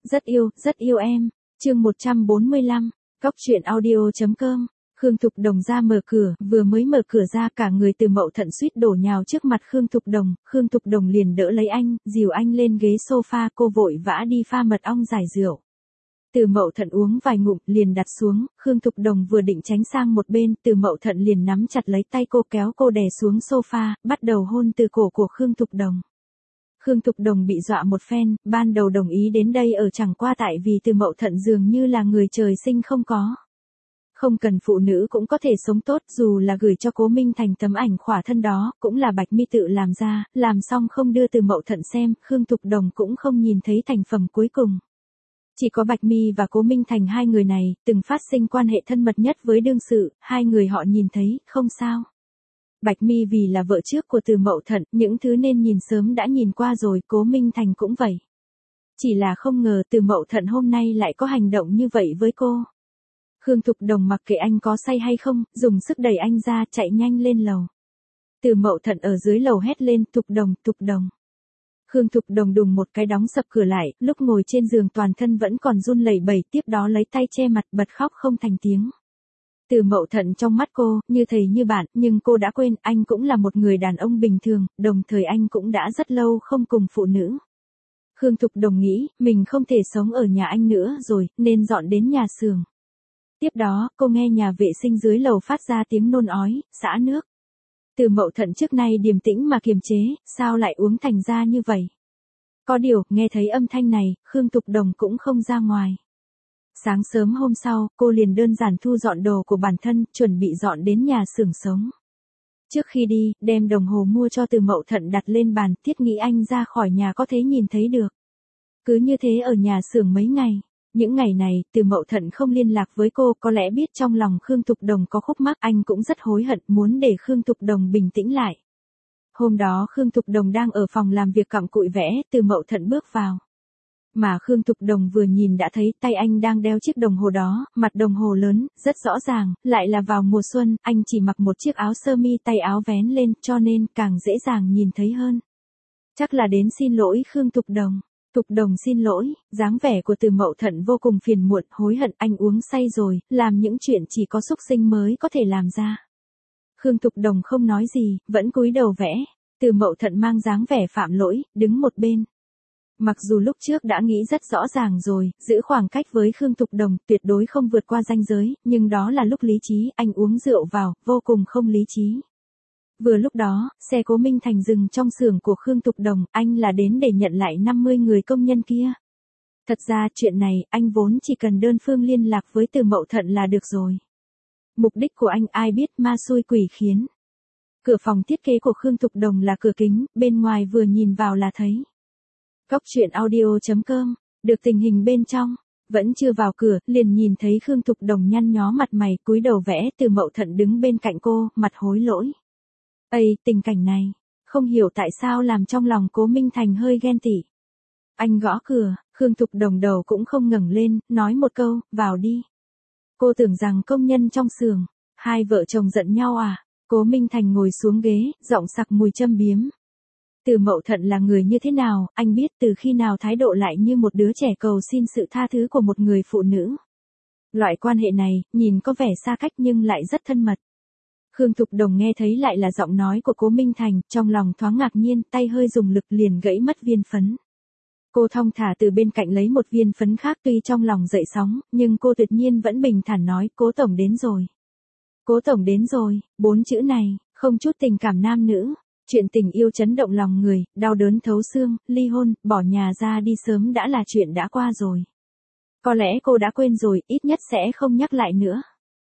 rất yêu em. Chương 145, Cóc truyện audio.com. Khương Thục Đồng ra mở cửa, vừa mới mở cửa ra cả người Từ Mậu Thận suýt đổ nhào trước mặt Khương Thục Đồng liền đỡ lấy anh, dìu anh lên ghế sofa, cô vội vã đi pha mật ong giải rượu. Từ Mậu Thận uống vài ngụm liền đặt xuống, Khương Thục Đồng vừa định tránh sang một bên, Từ Mậu Thận liền nắm chặt lấy tay cô kéo cô đè xuống sofa, bắt đầu hôn từ cổ của Khương Thục Đồng. Khương Thục Đồng bị dọa một phen, ban đầu đồng ý đến đây ở chẳng qua tại vì Từ Mậu Thận dường như là người trời sinh không có. Không cần phụ nữ cũng có thể sống tốt, dù là gửi cho Cố Minh Thành tấm ảnh khỏa thân đó, cũng là Bạch Mi tự làm ra, làm xong không đưa Từ Mậu Thận xem, Khương Thục Đồng cũng không nhìn thấy thành phẩm cuối cùng. Chỉ có Bạch Mi và Cố Minh Thành hai người này, từng phát sinh quan hệ thân mật nhất với đương sự, hai người họ nhìn thấy, không sao. Bạch Mi vì là vợ trước của Từ Mậu Thận, những thứ nên nhìn sớm đã nhìn qua rồi, Cố Minh Thành cũng vậy. Chỉ là không ngờ Từ Mậu Thận hôm nay lại có hành động như vậy với cô. Khương Thục Đồng mặc kệ anh có say hay không, dùng sức đẩy anh ra, chạy nhanh lên lầu. Từ Mậu Thận ở dưới lầu hét lên, Thục Đồng. Khương Thục Đồng đùng một cái đóng sập cửa lại, lúc ngồi trên giường toàn thân vẫn còn run lẩy bẩy, tiếp đó lấy tay che mặt bật khóc không thành tiếng. Từ Mậu Thận trong mắt cô, như thầy như bạn, nhưng cô đã quên, anh cũng là một người đàn ông bình thường, đồng thời anh cũng đã rất lâu không cùng phụ nữ. Khương Thục Đồng nghĩ, mình không thể sống ở nhà anh nữa rồi, nên dọn đến nhà xưởng. Tiếp đó, cô nghe nhà vệ sinh dưới lầu phát ra tiếng nôn ói, xả nước. Từ Mậu Thận trước nay điềm tĩnh mà kiềm chế, sao lại uống thành ra như vậy? Có điều, nghe thấy âm thanh này, Khương Thục Đồng cũng không ra ngoài. Sáng sớm hôm sau, cô liền đơn giản thu dọn đồ của bản thân, chuẩn bị dọn đến nhà xưởng sống. Trước khi đi, đem đồng hồ mua cho Từ Mậu Thận đặt lên bàn, thiết nghĩ anh ra khỏi nhà có thể nhìn thấy được. Cứ như thế ở nhà xưởng mấy ngày. Những ngày này, Từ Mậu Thận không liên lạc với cô, có lẽ biết trong lòng Khương Thục Đồng có khúc mắc, anh cũng rất hối hận, muốn để Khương Thục Đồng bình tĩnh lại. Hôm đó Khương Thục Đồng đang ở phòng làm việc cặm cụi vẽ, Từ Mậu Thận bước vào. Mà Khương Thục Đồng vừa nhìn đã thấy tay anh đang đeo chiếc đồng hồ đó, mặt đồng hồ lớn, rất rõ ràng, lại là vào mùa xuân, anh chỉ mặc một chiếc áo sơ mi tay áo vén lên, cho nên càng dễ dàng nhìn thấy hơn. Chắc là đến xin lỗi Khương Thục Đồng. Thục Đồng xin lỗi, dáng vẻ của Từ Mậu Thận vô cùng phiền muộn, hối hận, anh uống say rồi, làm những chuyện chỉ có súc sinh mới có thể làm ra. Khương Thục Đồng không nói gì, vẫn cúi đầu vẽ. Từ Mậu Thận mang dáng vẻ phạm lỗi, đứng một bên. Mặc dù lúc trước đã nghĩ rất rõ ràng rồi, giữ khoảng cách với Khương Thục Đồng, tuyệt đối không vượt qua ranh giới, nhưng đó là lúc lý trí, anh uống rượu vào, vô cùng không lý trí. Vừa lúc đó, xe Cố Minh Thành dừng trong xưởng của Khương Thục Đồng, anh là đến để nhận lại 50 người công nhân kia. Thật ra chuyện này, anh vốn chỉ cần đơn phương liên lạc với Từ Mậu Thận là được rồi. Mục đích của anh ai biết ma xui quỷ khiến. Cửa phòng thiết kế của Khương Thục Đồng là cửa kính, bên ngoài vừa nhìn vào là thấy. Cóc truyện audio.com, được tình hình bên trong, vẫn chưa vào cửa, liền nhìn thấy Khương Thục Đồng nhăn nhó mặt mày, cúi đầu vẽ, Từ Mậu Thận đứng bên cạnh cô, mặt hối lỗi. Tình cảnh này, không hiểu tại sao làm trong lòng Cố Minh Thành hơi ghen tị. Anh gõ cửa, Khương Thục Đồng đầu cũng không ngẩng lên, nói một câu, vào đi. Cô tưởng rằng công nhân trong xưởng, hai vợ chồng giận nhau à? Cố Minh Thành ngồi xuống ghế, giọng sặc mùi châm biếm. Từ Mậu Thận là người như thế nào, anh biết từ khi nào thái độ lại như một đứa trẻ cầu xin sự tha thứ của một người phụ nữ. Loại quan hệ này, nhìn có vẻ xa cách nhưng lại rất thân mật. Khương Thục Đồng nghe thấy lại là giọng nói của Cố Minh Thành, trong lòng thoáng ngạc nhiên, tay hơi dùng lực liền gãy mất viên phấn. Cô thong thả từ bên cạnh lấy một viên phấn khác, tuy trong lòng dậy sóng, nhưng cô tuyệt nhiên vẫn bình thản nói, Cố Tổng đến rồi. Cố Tổng đến rồi, 4 chữ này, không chút tình cảm nam nữ. Chuyện tình yêu chấn động lòng người, đau đớn thấu xương, ly hôn, bỏ nhà ra đi sớm đã là chuyện đã qua rồi. Có lẽ cô đã quên rồi, ít nhất sẽ không nhắc lại nữa.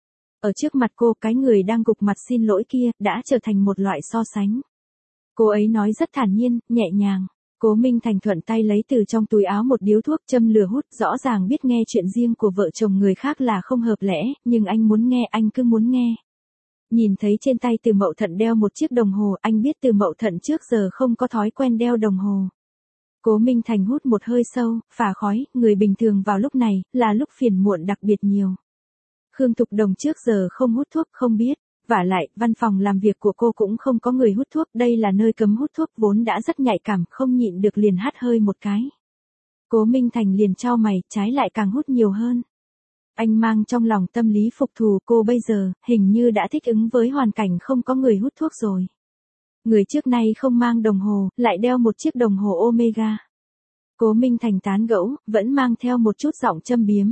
Ở trước mặt cô, cái người đang gục mặt xin lỗi kia, đã trở thành một loại so sánh. Cô ấy nói rất thản nhiên, nhẹ nhàng. Cố Minh Thành thuận tay lấy từ trong túi áo một điếu thuốc châm lửa hút, rõ ràng biết nghe chuyện riêng của vợ chồng người khác là không hợp lẽ, nhưng anh muốn nghe, anh cứ muốn nghe. Nhìn thấy trên tay Từ Mậu Thận đeo một chiếc đồng hồ, anh biết Từ Mậu Thận trước giờ không có thói quen đeo đồng hồ. Cố Minh Thành hút một hơi sâu, phả khói, người bình thường vào lúc này, là lúc phiền muộn đặc biệt nhiều. Khương Thục Đồng trước giờ không hút thuốc, không biết. Vả lại, văn phòng làm việc của cô cũng không có người hút thuốc, đây là nơi cấm hút thuốc vốn đã rất nhạy cảm, không nhịn được liền hắt hơi một cái. Cố Minh Thành liền chau mày, trái lại càng hút nhiều hơn. Anh mang trong lòng tâm lý phục thù, cô bây giờ, hình như đã thích ứng với hoàn cảnh không có người hút thuốc rồi. Người trước nay không mang đồng hồ, lại đeo một chiếc đồng hồ Omega. Cố Minh Thành tán gẫu, vẫn mang theo một chút giọng châm biếm.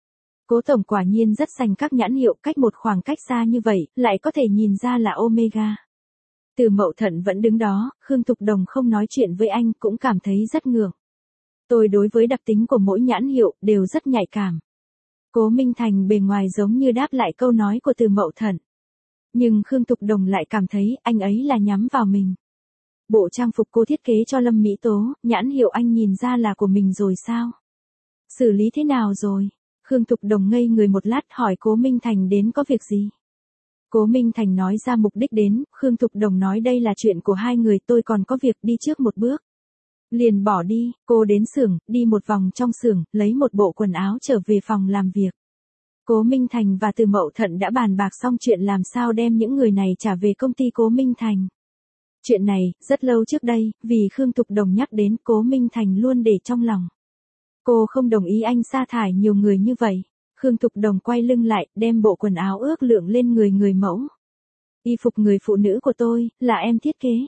Cố tổng quả nhiên rất sành các nhãn hiệu, cách một khoảng cách xa như vậy, lại có thể nhìn ra là Omega. Từ Mậu Thận vẫn đứng đó, Khương Thục Đồng không nói chuyện với anh, cũng cảm thấy rất ngượng. Tôi đối với đặc tính của mỗi nhãn hiệu, đều rất nhạy cảm. Cố Minh Thành bề ngoài giống như đáp lại câu nói của Từ Mậu Thận. Nhưng Khương Thục Đồng lại cảm thấy anh ấy là nhắm vào mình. Bộ trang phục cô thiết kế cho Lâm Mỹ Tố, nhãn hiệu anh nhìn ra là của mình rồi sao? Xử lý thế nào rồi? Khương Thục Đồng ngây người một lát hỏi Cố Minh Thành đến có việc gì? Cố Minh Thành nói ra mục đích đến, Khương Thục Đồng nói đây là chuyện của hai người, tôi còn có việc đi trước một bước. Liền bỏ đi, cô đến xưởng, đi một vòng trong xưởng, lấy một bộ quần áo trở về phòng làm việc. Cố Minh Thành và Từ Mậu Thận đã bàn bạc xong chuyện làm sao đem những người này trả về công ty Cố Minh Thành. Chuyện này, rất lâu trước đây, vì Khương Thục Đồng nhắc đến, Cố Minh Thành luôn để trong lòng. Cô không đồng ý anh sa thải nhiều người như vậy. Khương Thục Đồng quay lưng lại, đem bộ quần áo ước lượng lên người mẫu. Y phục người phụ nữ của tôi, là em thiết kế.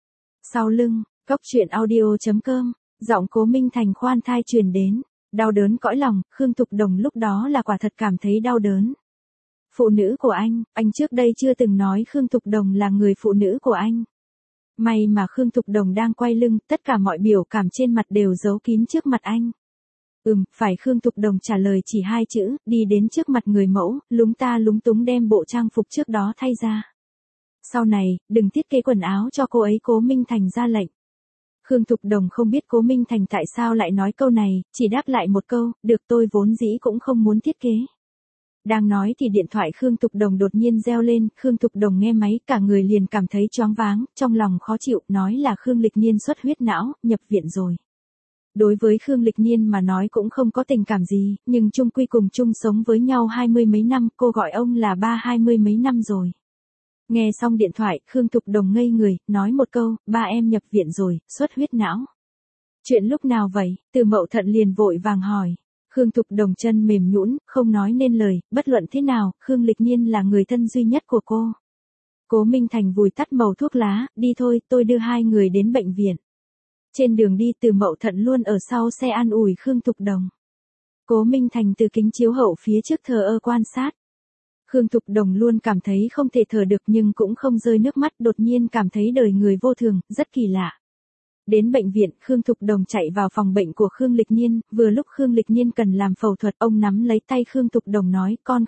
Sau lưng, Cóc Truyện Audio.com, giọng Cố Minh Thành khoan thai truyền đến. Đau đớn cõi lòng, Khương Thục Đồng lúc đó là quả thật cảm thấy đau đớn. Phụ nữ của anh trước đây chưa từng nói Khương Thục Đồng là người phụ nữ của anh. May mà Khương Thục Đồng đang quay lưng, tất cả mọi biểu cảm trên mặt đều giấu kín trước mặt anh. Phải. Khương Thục Đồng trả lời chỉ hai chữ, đi đến trước mặt người mẫu, lúng ta lúng túng đem bộ trang phục trước đó thay ra. Sau này, đừng thiết kế quần áo cho cô ấy. Cố Minh Thành ra lệnh. Khương Thục Đồng không biết Cố Minh Thành tại sao lại nói câu này, chỉ đáp lại một câu, được, tôi vốn dĩ cũng không muốn thiết kế. Đang nói thì điện thoại Khương Thục Đồng đột nhiên reo lên, Khương Thục Đồng nghe máy, cả người liền cảm thấy choáng váng, trong lòng khó chịu, nói là Khương Lịch Nhiên xuất huyết não, nhập viện rồi. Đối với Khương Lịch Nhiên mà nói cũng không có tình cảm gì, nhưng chung quy cùng chung sống với nhau 20 mấy năm, cô gọi ông là ba 20 mấy năm rồi. Nghe xong điện thoại, Khương Thục Đồng ngây người, nói một câu, ba em nhập viện rồi, xuất huyết não. Chuyện lúc nào vậy? Từ Mậu Thận liền vội vàng hỏi. Khương Thục Đồng chân mềm nhũn, không nói nên lời, bất luận thế nào, Khương Lịch Nhiên là người thân duy nhất của cô. Cố Minh Thành vùi tắt mẩu thuốc lá, đi thôi, tôi đưa hai người đến bệnh viện. Trên đường đi, Từ Mậu Thận luôn ở sau xe an ủi Khương Thục Đồng. Cố Minh Thành từ kính chiếu hậu phía trước thờ ơ quan sát. Khương Thục Đồng luôn cảm thấy không thể thở được nhưng cũng không rơi nước mắt, đột nhiên cảm thấy đời người vô thường, rất kỳ lạ. Đến bệnh viện, Khương Thục Đồng chạy vào phòng bệnh của Khương Lịch Nhiên, vừa lúc Khương Lịch Nhiên cần làm phẫu thuật, ông nắm lấy tay Khương Thục Đồng nói, con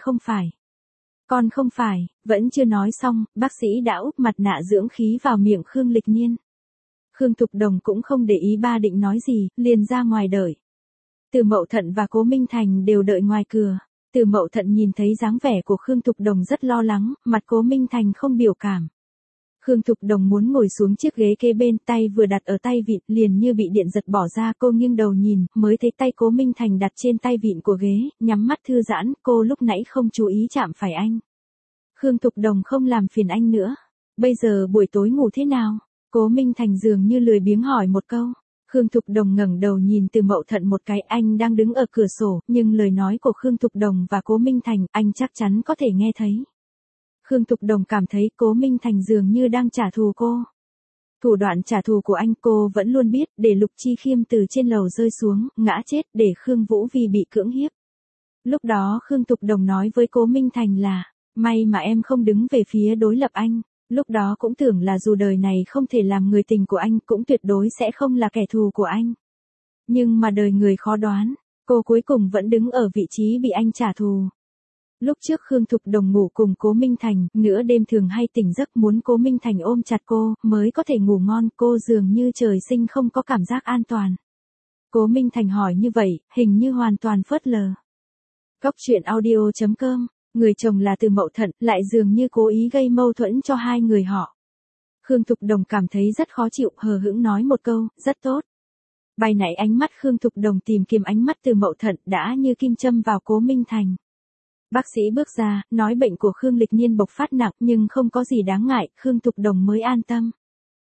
không phải, vẫn chưa nói xong, bác sĩ đã úp mặt nạ dưỡng khí vào miệng Khương Lịch Nhiên. Khương Thục Đồng cũng không để ý ba định nói gì, liền ra ngoài đợi. Từ Mậu Thận và Cố Minh Thành đều đợi ngoài cửa. Từ Mậu Thận nhìn thấy dáng vẻ của Khương Thục Đồng rất lo lắng, mặt Cố Minh Thành không biểu cảm. Khương Thục Đồng muốn ngồi xuống chiếc ghế kế bên, tay vừa đặt ở tay vịn, liền như bị điện giật bỏ ra, cô nghiêng đầu nhìn, mới thấy tay Cố Minh Thành đặt trên tay vịn của ghế, nhắm mắt thư giãn, cô lúc nãy không chú ý chạm phải anh. Khương Thục Đồng không làm phiền anh nữa. Bây giờ buổi tối ngủ thế nào? Cố Minh Thành dường như lười biếng hỏi một câu. Khương Thục Đồng ngẩng đầu nhìn Từ Mậu Thận một cái, anh đang đứng ở cửa sổ, nhưng lời nói của Khương Thục Đồng và Cố Minh Thành, anh chắc chắn có thể nghe thấy. Khương Thục Đồng cảm thấy Cố Minh Thành dường như đang trả thù cô. Thủ đoạn trả thù của anh cô vẫn luôn biết, để Lục Chi Khiêm từ trên lầu rơi xuống, ngã chết, để Khương Vũ vì bị cưỡng hiếp. Lúc đó Khương Thục Đồng nói với Cố Minh Thành là, may mà em không đứng về phía đối lập anh. Lúc đó cũng tưởng là dù đời này không thể làm người tình của anh, cũng tuyệt đối sẽ không là kẻ thù của anh. Nhưng mà đời người khó đoán, cô cuối cùng vẫn đứng ở vị trí bị anh trả thù. Lúc trước Khương Thục Đồng ngủ cùng Cố Minh Thành, nửa đêm thường hay tỉnh giấc muốn Cố Minh Thành ôm chặt cô, mới có thể ngủ ngon, cô dường như trời sinh không có cảm giác an toàn. Cố Minh Thành hỏi như vậy, hình như hoàn toàn phớt lờ. Cóc Truyện Audio.com, người chồng là Từ Mậu Thận, lại dường như cố ý gây mâu thuẫn cho hai người họ. Khương Thục Đồng cảm thấy rất khó chịu, hờ hững nói một câu, rất tốt. Bài nãy ánh mắt Khương Thục Đồng tìm kiếm ánh mắt Từ Mậu Thận đã như kim châm vào Cố Minh Thành. Bác sĩ bước ra, nói bệnh của Khương Lịch Nhiên bộc phát nặng nhưng không có gì đáng ngại, Khương Thục Đồng mới an tâm.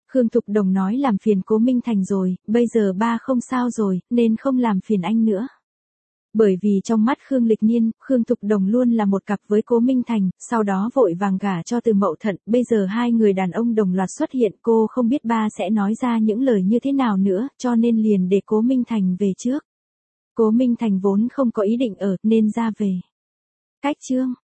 Khương Thục Đồng nói làm phiền Cố Minh Thành rồi, bây giờ ba không sao rồi, nên không làm phiền anh nữa. Bởi vì trong mắt Khương Lịch Nhiên, Khương Thục Đồng luôn là một cặp với Cố Minh Thành, sau đó vội vàng gả cho Từ Mậu Thận, bây giờ hai người đàn ông đồng loạt xuất hiện, cô không biết ba sẽ nói ra những lời như thế nào nữa, cho nên liền để Cố Minh Thành về trước. Cố Minh Thành vốn không có ý định ở, nên ra về. Cách chương